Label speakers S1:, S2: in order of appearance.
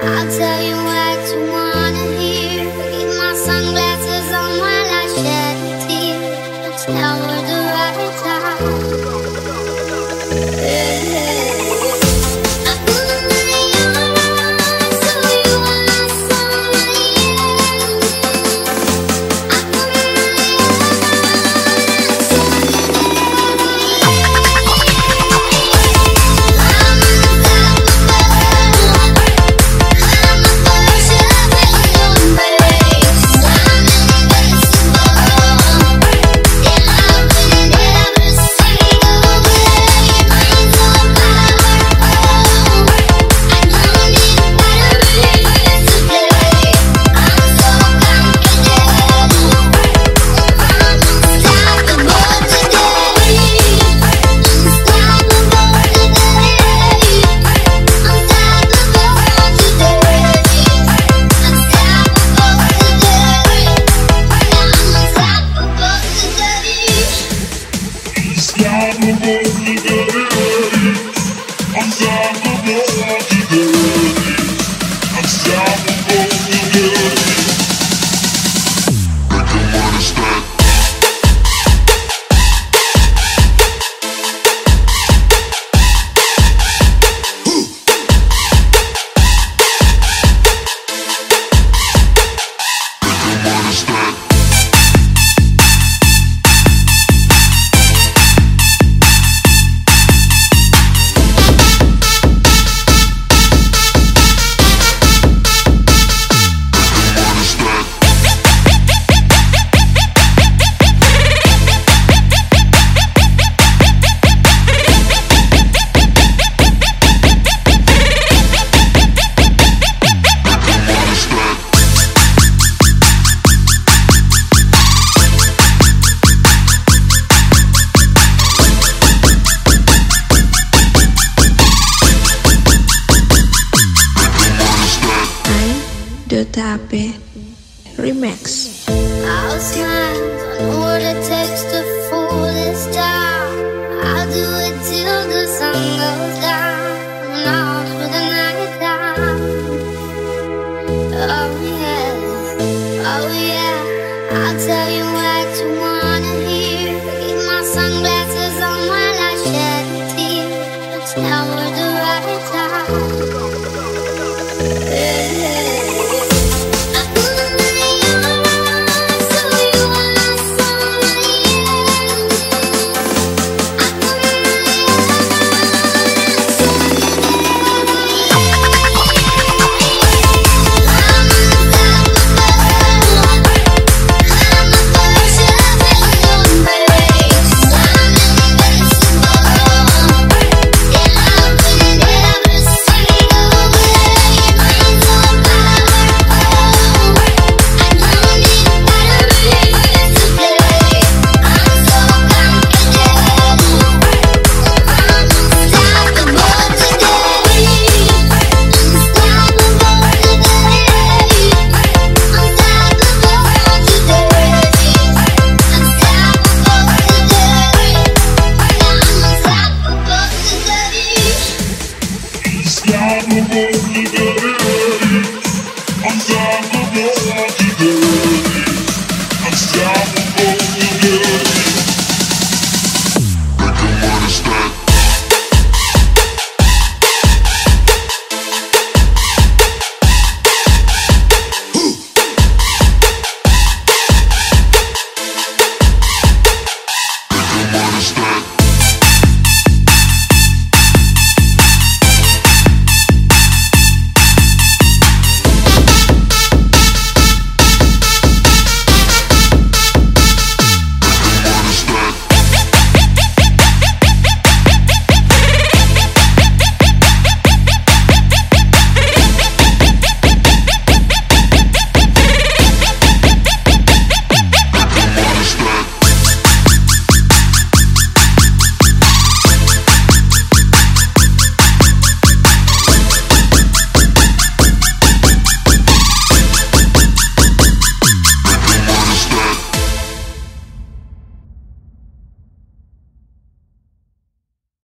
S1: I'll tell you what you wanna hear. Keep my sunglasses on while I shed a tear. It's never the right time. I put my arms so you are somebody else. I put my arms so you
S2: Tape Remix.
S1: I'll smile, I know what it takes to fool this town. I'll do it till the sun goes down. I'm off for the night time. Oh yeah, oh yeah. I'll tell you what you wanna hear. Keep my sunglasses on while I shed a tear. It's never the right time. Yeah.